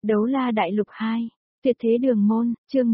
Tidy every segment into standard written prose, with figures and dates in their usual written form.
Đấu la đại lục 2, tuyệt thế đường môn, chương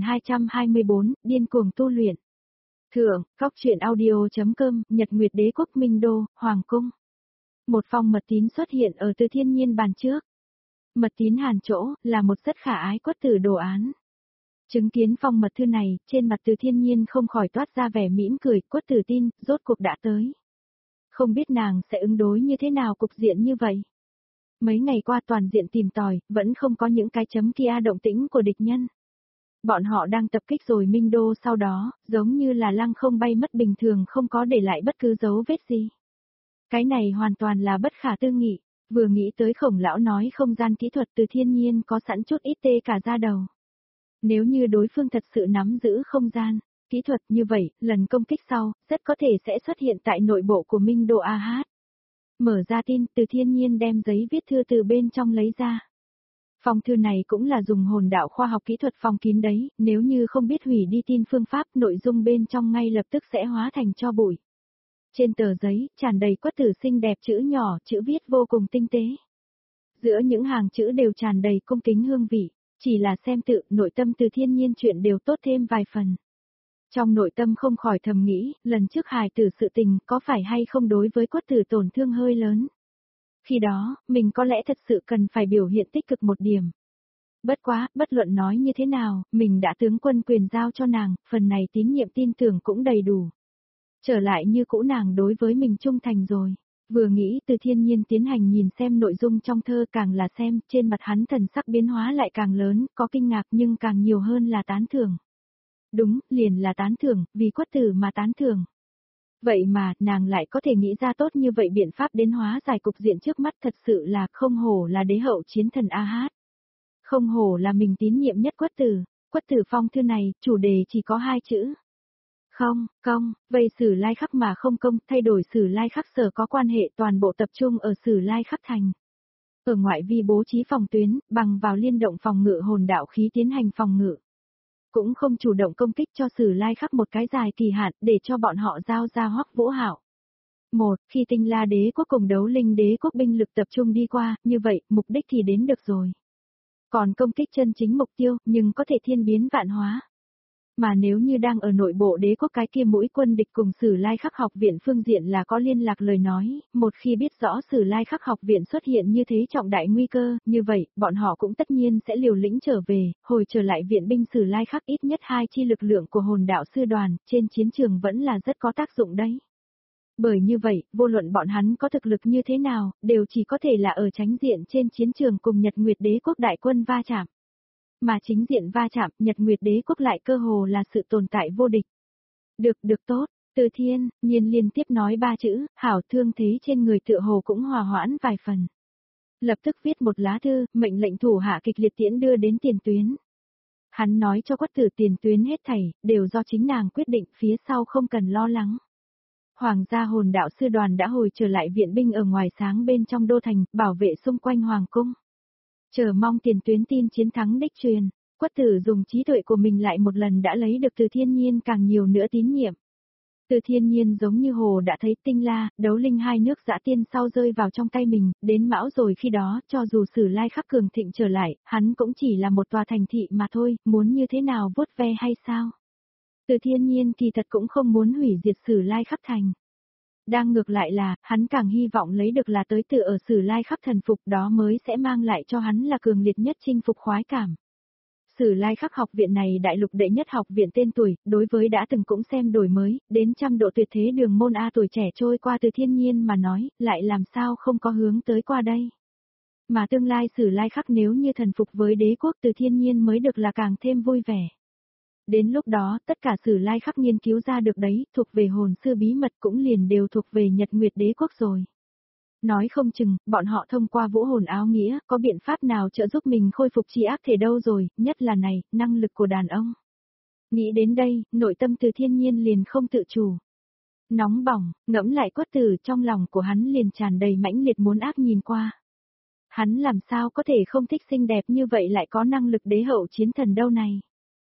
1224, điên cuồng tu luyện. Thượng, Cóc truyện audio.com, Nhật Nguyệt Đế quốc Minh Đô, Hoàng Cung. Một phong mật tín xuất hiện ở Từ Thiên Nhiên bàn trước. Mật tín hàn chỗ, là một rất khả ái quất tử đồ án. Chứng kiến phong mật thư này, trên mặt Từ Thiên Nhiên không khỏi toát ra vẻ mỉm cười, quất tử tin, rốt cuộc đã tới. Không biết nàng sẽ ứng đối như thế nào cục diện như vậy. Mấy ngày qua toàn diện tìm tòi, vẫn không có những cái chấm kia động tĩnh của địch nhân. Bọn họ đang tập kích rồi Minh Đô sau đó, giống như là lăng không bay mất bình thường không có để lại bất cứ dấu vết gì. Cái này hoàn toàn là bất khả tư nghị, vừa nghĩ tới Khổng lão nói không gian kỹ thuật Từ Thiên Nhiên có sẵn chút ít tê cả da đầu. Nếu như đối phương thật sự nắm giữ không gian, kỹ thuật như vậy, lần công kích sau, rất có thể sẽ xuất hiện tại nội bộ của Minh Đô AH. Mở ra tin, Từ Thiên Nhiên đem giấy viết thư từ bên trong lấy ra. Phong thư này cũng là dùng hồn đạo khoa học kỹ thuật phong kín đấy, nếu như không biết hủy đi tin phương pháp, nội dung bên trong ngay lập tức sẽ hóa thành tro bụi. Trên tờ giấy, tràn đầy quất tử xinh đẹp chữ nhỏ, chữ viết vô cùng tinh tế. Giữa những hàng chữ đều tràn đầy cung kính hương vị, chỉ là xem tự, nội tâm Từ Thiên Nhiên chuyện đều tốt thêm vài phần. Trong nội tâm không khỏi thầm nghĩ, lần trước hài tử sự tình có phải hay không đối với quất tử tổn thương hơi lớn. Khi đó, mình có lẽ thật sự cần phải biểu hiện tích cực một điểm. Bất quá, bất luận nói như thế nào, mình đã tướng quân quyền giao cho nàng, phần này tín nhiệm tin tưởng cũng đầy đủ. Trở lại như cũ nàng đối với mình trung thành rồi. Vừa nghĩ Từ Thiên Nhiên tiến hành nhìn xem nội dung trong thơ càng là xem, trên mặt hắn thần sắc biến hóa lại càng lớn, có kinh ngạc nhưng càng nhiều hơn là tán thưởng. Đúng, liền là tán thưởng, vì quất tử mà tán thưởng. Vậy mà, nàng lại có thể nghĩ ra tốt như vậy biện pháp đến hóa giải cục diện trước mắt thật sự là không hổ là đế hậu chiến thần AH. Không hổ là mình tín nhiệm nhất quất tử phong thư này, chủ đề chỉ có 2 chữ. Không, công, vây Sử Lai Khắc mà không công, thay đổi Sử Lai Khắc sở có quan hệ toàn bộ tập trung ở Sử Lai Khắc thành. Ở ngoại vi bố trí phòng tuyến, bằng vào liên động phòng ngự hồn đạo khí tiến hành phòng ngự. Cũng không chủ động công kích cho Sử Lai Khắc một cái dài kỳ hạn để cho bọn họ giao ra Hoắc Vũ Hạo. Khi Tinh La Đế quốc cùng Đấu Linh Đế quốc binh lực tập trung đi qua, như vậy, mục đích thì đến được rồi. Còn công kích chân chính mục tiêu, nhưng có thể thiên biến vạn hóa. Mà nếu như đang ở nội bộ đế quốc cái kia mũi quân địch cùng Sử Lai Khắc học viện phương diện là có liên lạc lời nói, một khi biết rõ Sử Lai Khắc học viện xuất hiện như thế trọng đại nguy cơ, như vậy, bọn họ cũng tất nhiên sẽ liều lĩnh trở về, hồi trở lại viện binh Sử Lai Khắc ít nhất 2 chi lực lượng của hồn đạo sư đoàn, trên chiến trường vẫn là rất có tác dụng đấy. Bởi như vậy, vô luận bọn hắn có thực lực như thế nào, đều chỉ có thể là ở tránh diện trên chiến trường cùng Nhật Nguyệt Đế quốc đại quân va chạm. Mà chính diện va chạm, Nhật Nguyệt Đế quốc lại cơ hồ là sự tồn tại vô địch. Được tốt, Từ Thiên Nhiên liên tiếp nói 3 chữ, hảo thương thế trên người tựa hồ cũng hòa hoãn vài phần. Lập tức viết một lá thư, mệnh lệnh thủ hạ kịch liệt tiễn đưa đến tiền tuyến. Hắn nói cho quất tử tiền tuyến hết thảy, đều do chính nàng quyết định, phía sau không cần lo lắng. Hoàng gia hồn đạo sư đoàn đã hồi trở lại viện binh ở ngoài sáng bên trong đô thành, bảo vệ xung quanh hoàng cung. Chờ mong tiền tuyến tin chiến thắng đích truyền, quất tử dùng trí tuệ của mình lại một lần đã lấy được Từ Thiên Nhiên càng nhiều nữa tín nhiệm. Từ Thiên Nhiên giống như hồ đã thấy Tinh La, Đấu Linh hai nước dã tiên sau rơi vào trong tay mình, đến Mão rồi khi đó, cho dù Sử Lai Khắc cường thịnh trở lại, hắn cũng chỉ là một tòa thành thị mà thôi, muốn như thế nào vuốt ve hay sao? Từ Thiên Nhiên kỳ thật cũng không muốn hủy diệt Sử Lai Khắc thành. Đang ngược lại là, hắn càng hy vọng lấy được là tới tự ở Sử Lai Khắc thần phục đó mới sẽ mang lại cho hắn là cường liệt nhất chinh phục khoái cảm. Sử Lai Khắc học viện này đại lục đệ nhất học viện tên tuổi, đối với đã từng cũng xem đổi mới, đến trăm độ tuyệt thế đường môn A tuổi trẻ trôi qua Từ Thiên Nhiên mà nói, lại làm sao không có hướng tới qua đây. Mà tương lai Sử Lai Khắc nếu như thần phục với đế quốc Từ Thiên Nhiên mới được là càng thêm vui vẻ. Đến lúc đó, tất cả Sử Lai Khắc nghiên cứu ra được đấy, thuộc về hồn sư bí mật cũng liền đều thuộc về Nhật Nguyệt Đế quốc rồi. Nói không chừng, bọn họ thông qua vũ hồn áo nghĩa, có biện pháp nào trợ giúp mình khôi phục chi ác thể đâu rồi, nhất là này, năng lực của đàn ông. Nghĩ đến đây, nội tâm Từ Thiên Nhiên liền không tự chủ. Nóng bỏng, ngẫm lại quất tử trong lòng của hắn liền tràn đầy mãnh liệt muốn ác nhìn qua. Hắn làm sao có thể không thích xinh đẹp như vậy lại có năng lực đế hậu chiến thần đâu này.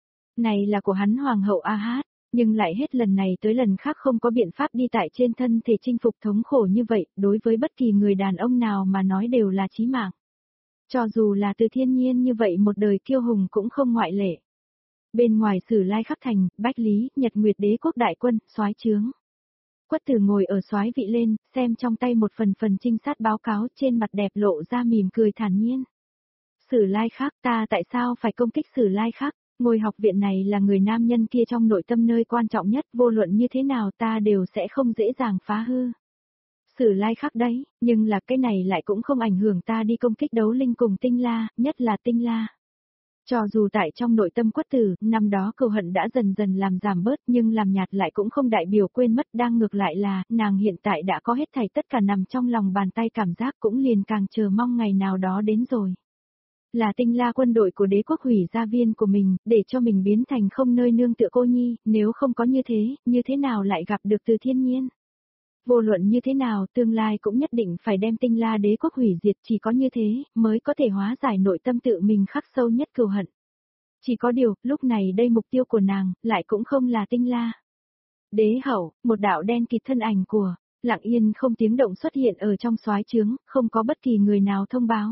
Này là của hắn hoàng hậu AH, nhưng lại hết lần này tới lần khác không có biện pháp đi tại trên thân thể chinh phục thống khổ như vậy, đối với bất kỳ người đàn ông nào mà nói đều là chí mạng. Cho dù là Từ Thiên Nhiên như vậy một đời kiêu hùng cũng không ngoại lệ. Bên ngoài Sử Lai Khắc thành, Bách Lý, Nhật Nguyệt Đế quốc đại quân, soái trướng. Quất Tử ngồi ở soái vị lên, xem trong tay một phần trinh sát báo cáo, trên mặt đẹp lộ ra mỉm cười thản nhiên. Sử Lai Khắc, ta tại sao phải công kích Sử Lai Khắc? Ngôi học viện này là người nam nhân kia trong nội tâm nơi quan trọng nhất, vô luận như thế nào ta đều sẽ không dễ dàng phá hư. Sử Lai Khắc đấy, nhưng là cái này lại cũng không ảnh hưởng ta đi công kích Đấu Linh cùng Tinh La, nhất là Tinh La. Cho dù tại trong nội tâm Quất Tử, năm đó cừu hận đã dần dần làm giảm bớt nhưng làm nhạt lại cũng không đại biểu quên mất, đang ngược lại là, nàng hiện tại đã có hết thảy tất cả nằm trong lòng bàn tay, cảm giác cũng liền càng chờ mong ngày nào đó đến rồi. Là Tinh La quân đội của đế quốc hủy gia viên của mình, để cho mình biến thành không nơi nương tựa cô nhi, nếu không có như thế nào lại gặp được Từ Thiên Nhiên. Vô luận như thế nào, tương lai cũng nhất định phải đem Tinh La đế quốc hủy diệt, chỉ có như thế, mới có thể hóa giải nội tâm tự mình khắc sâu nhất cừu hận. Chỉ có điều, lúc này đây mục tiêu của nàng, lại cũng không là Tinh La. Đế hậu, một đạo đen kịt thân ảnh của, lặng yên không tiếng động xuất hiện ở trong soái trướng, không có bất kỳ người nào thông báo.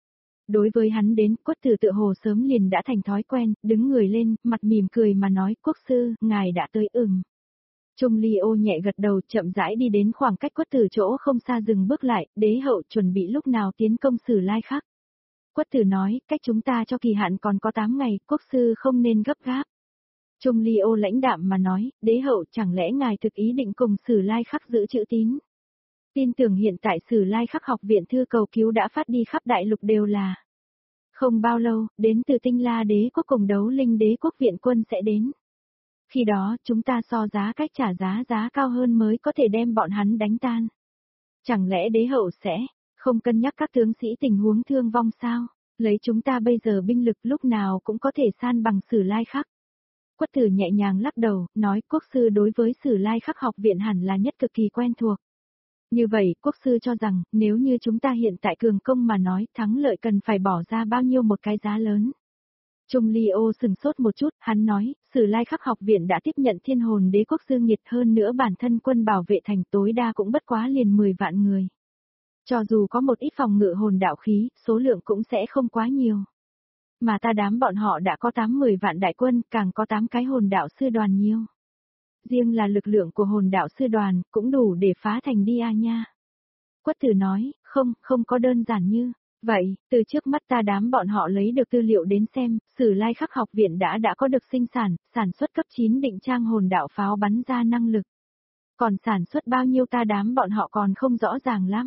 Đối với hắn đến, Quất Tử tựa hồ sớm liền đã thành thói quen, đứng người lên, mặt mỉm cười mà nói, quốc sư, ngài đã tới. Trung Ly Ô nhẹ gật đầu, chậm rãi đi đến khoảng cách Quất Tử chỗ không xa, dừng bước lại, đế hậu chuẩn bị lúc nào tiến công Sử Lai Khắc. Quất Tử nói, cách chúng ta cho kỳ hạn còn có 8 ngày, quốc sư không nên gấp gáp. Trung Ly Ô lãnh đạm mà nói, đế hậu chẳng lẽ ngài thực ý định cùng Sử Lai Khắc giữ chữ tín. Tin tưởng hiện tại Sử Lai Khắc học viện thư cầu cứu đã phát đi khắp đại lục đều là. Không bao lâu, đến từ Tinh La đế quốc cùng Đấu Linh đế quốc viện quân sẽ đến. Khi đó, chúng ta so giá cách trả giá cao hơn mới có thể đem bọn hắn đánh tan. Chẳng lẽ đế hậu sẽ không cân nhắc các tướng sĩ tình huống thương vong sao? Lấy chúng ta bây giờ binh lực lúc nào cũng có thể san bằng Sử Lai Khắc. Quất Tử nhẹ nhàng lắc đầu, nói quốc sư đối với Sử Lai Khắc học viện hẳn là nhất cực kỳ quen thuộc. Như vậy, quốc sư cho rằng, nếu như chúng ta hiện tại cường công mà nói, thắng lợi cần phải bỏ ra bao nhiêu một cái giá lớn. Trung Ly Ô sừng sốt một chút, hắn nói, Sử Lai Khắc học viện đã tiếp nhận Thiên Hồn đế quốc dương nhiệt, hơn nữa bản thân quân bảo vệ thành tối đa cũng bất quá liền 10 vạn người. Cho dù có một ít phòng ngự hồn đạo khí, số lượng cũng sẽ không quá nhiều. Mà ta đám bọn họ đã có 8-10 vạn đại quân, càng có 8 cái hồn đạo sư đoàn nhiều. Riêng là lực lượng của hồn đạo sư đoàn, cũng đủ để phá thành đi nha. Quất Tử nói, không có đơn giản như vậy, từ trước mắt ta đám bọn họ lấy được tư liệu đến xem, Sử Lai Khắc học viện đã có được sản xuất cấp 9 định trang hồn đạo pháo bắn ra năng lực. Còn sản xuất bao nhiêu ta đám bọn họ còn không rõ ràng lắm.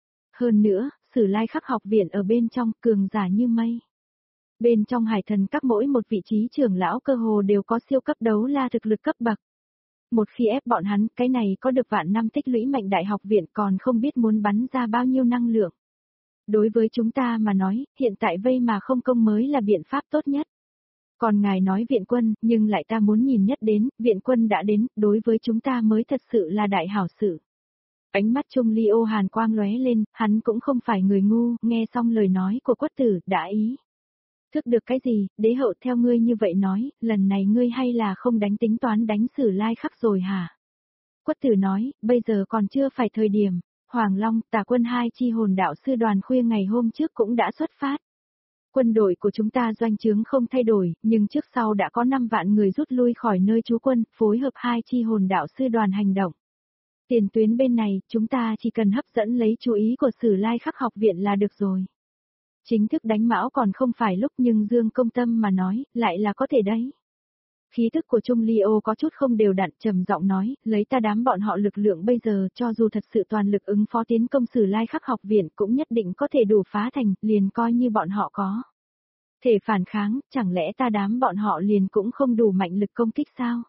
Hơn nữa, Sử Lai Khắc học viện ở bên trong cường giả như mây. Bên trong hải thần các mỗi một vị trí trưởng lão cơ hồ đều có siêu cấp đấu la thực lực cấp bậc. Một khi ép bọn hắn, cái này có được vạn năm tích lũy mạnh đại học viện còn không biết muốn bắn ra bao nhiêu năng lượng. Đối với chúng ta mà nói, hiện tại vây mà không công mới là biện pháp tốt nhất. Còn ngài nói viện quân, nhưng lại ta muốn nhìn nhất đến, viện quân đã đến, đối với chúng ta mới thật sự là đại hảo sự. Ánh mắt Trung Ly Ô hàn quang lóe lên, hắn cũng không phải người ngu, nghe xong lời nói của Quất Tử, đã ý. Thức được cái gì, đế hậu theo ngươi như vậy nói, lần này ngươi hay là không đánh tính toán đánh Sử Lai Khắc rồi hả? Quất Tử nói, bây giờ còn chưa phải thời điểm. Hoàng Long, Tà quân 2 chi hồn đạo sư đoàn khuya ngày hôm trước cũng đã xuất phát. Quân đội của chúng ta doanh trướng không thay đổi, nhưng trước sau đã có 5 vạn người rút lui khỏi nơi trú quân, phối hợp 2 chi hồn đạo sư đoàn hành động. Tiền tuyến bên này, chúng ta chỉ cần hấp dẫn lấy chú ý của Sử Lai Khắc học viện là được rồi. Chính thức đánh Mão còn không phải lúc, nhưng Dương Công Tâm mà nói, lại là có thể đấy. Khí tức của Trung Ly Ô có chút không đều đặn, trầm giọng nói, lấy ta đám bọn họ lực lượng bây giờ, cho dù thật sự toàn lực ứng phó tiến công Sử Lai Khắc học viện cũng nhất định có thể đủ phá thành, liền coi như bọn họ có thể phản kháng, chẳng lẽ ta đám bọn họ liền cũng không đủ mạnh lực công kích sao?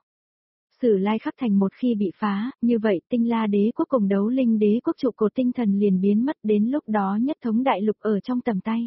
Sử Lai Khắc thành một khi bị phá, như vậy Tinh La đế quốc cùng Đấu Linh đế quốc trụ cột tinh thần liền biến mất, đến lúc đó nhất thống đại lục ở trong tầm tay.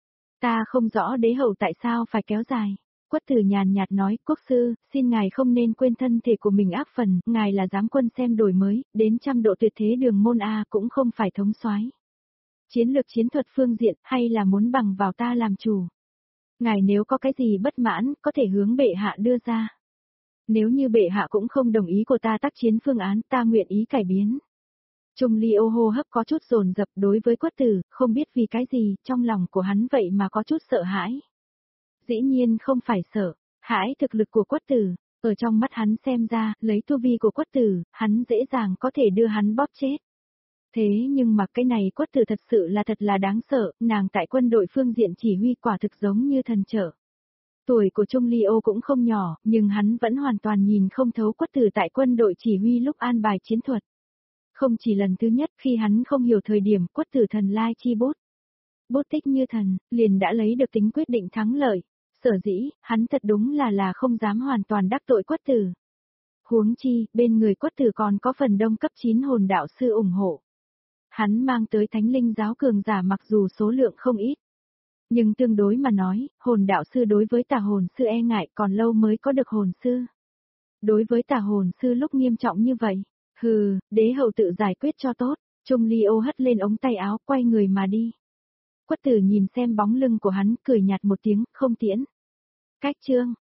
Ta không rõ đế hậu tại sao phải kéo dài. Quất Tử nhàn nhạt nói, quốc sư, xin ngài không nên quên thân thể của mình ác phần, ngài là giám quân xem đổi mới, đến trăm độ tuyệt thế đường môn A cũng không phải thống soái. Chiến lược chiến thuật phương diện, hay là muốn bằng vào ta làm chủ. Ngài nếu có cái gì bất mãn, có thể hướng bệ hạ đưa ra. Nếu như bệ hạ cũng không đồng ý của ta tác chiến phương án, ta nguyện ý cải biến. Trung Ly ô hô hấp có chút dồn dập đối với Quất Tử, không biết vì cái gì, trong lòng của hắn vậy mà có chút sợ hãi. Dĩ nhiên không phải sợ, hãi thực lực của Quất Tử, ở trong mắt hắn xem ra, lấy tu vi của Quất Tử, hắn dễ dàng có thể đưa hắn bóp chết. Thế nhưng mà cái này Quất Tử thật sự là thật là đáng sợ, nàng tại quân đội phương diện chỉ huy quả thực giống như thần trợ. Tuổi của Trung Ly ô cũng không nhỏ, nhưng hắn vẫn hoàn toàn nhìn không thấu Quất Tử tại quân đội chỉ huy lúc an bài chiến thuật. Không chỉ lần thứ nhất khi hắn không hiểu thời điểm Quất Tử thần lai chi bút. Bút tích như thần, liền đã lấy được tính quyết định thắng lợi. Sở dĩ, hắn thật đúng là không dám hoàn toàn đắc tội Quất Tử. Huống chi, bên người Quất Tử còn có phần đông cấp 9 hồn đạo sư ủng hộ. Hắn mang tới thánh linh giáo cường giả mặc dù số lượng không ít. Nhưng tương đối mà nói, hồn đạo sư đối với tà hồn sư e ngại còn lâu mới có được hồn sư. Đối với tà hồn sư lúc nghiêm trọng như vậy, hừ, đế hậu tự giải quyết cho tốt, Trung Ly ô hất lên ống tay áo quay người mà đi. Quất Tử nhìn xem bóng lưng của hắn cười nhạt một tiếng, không tiễn. Cách chương,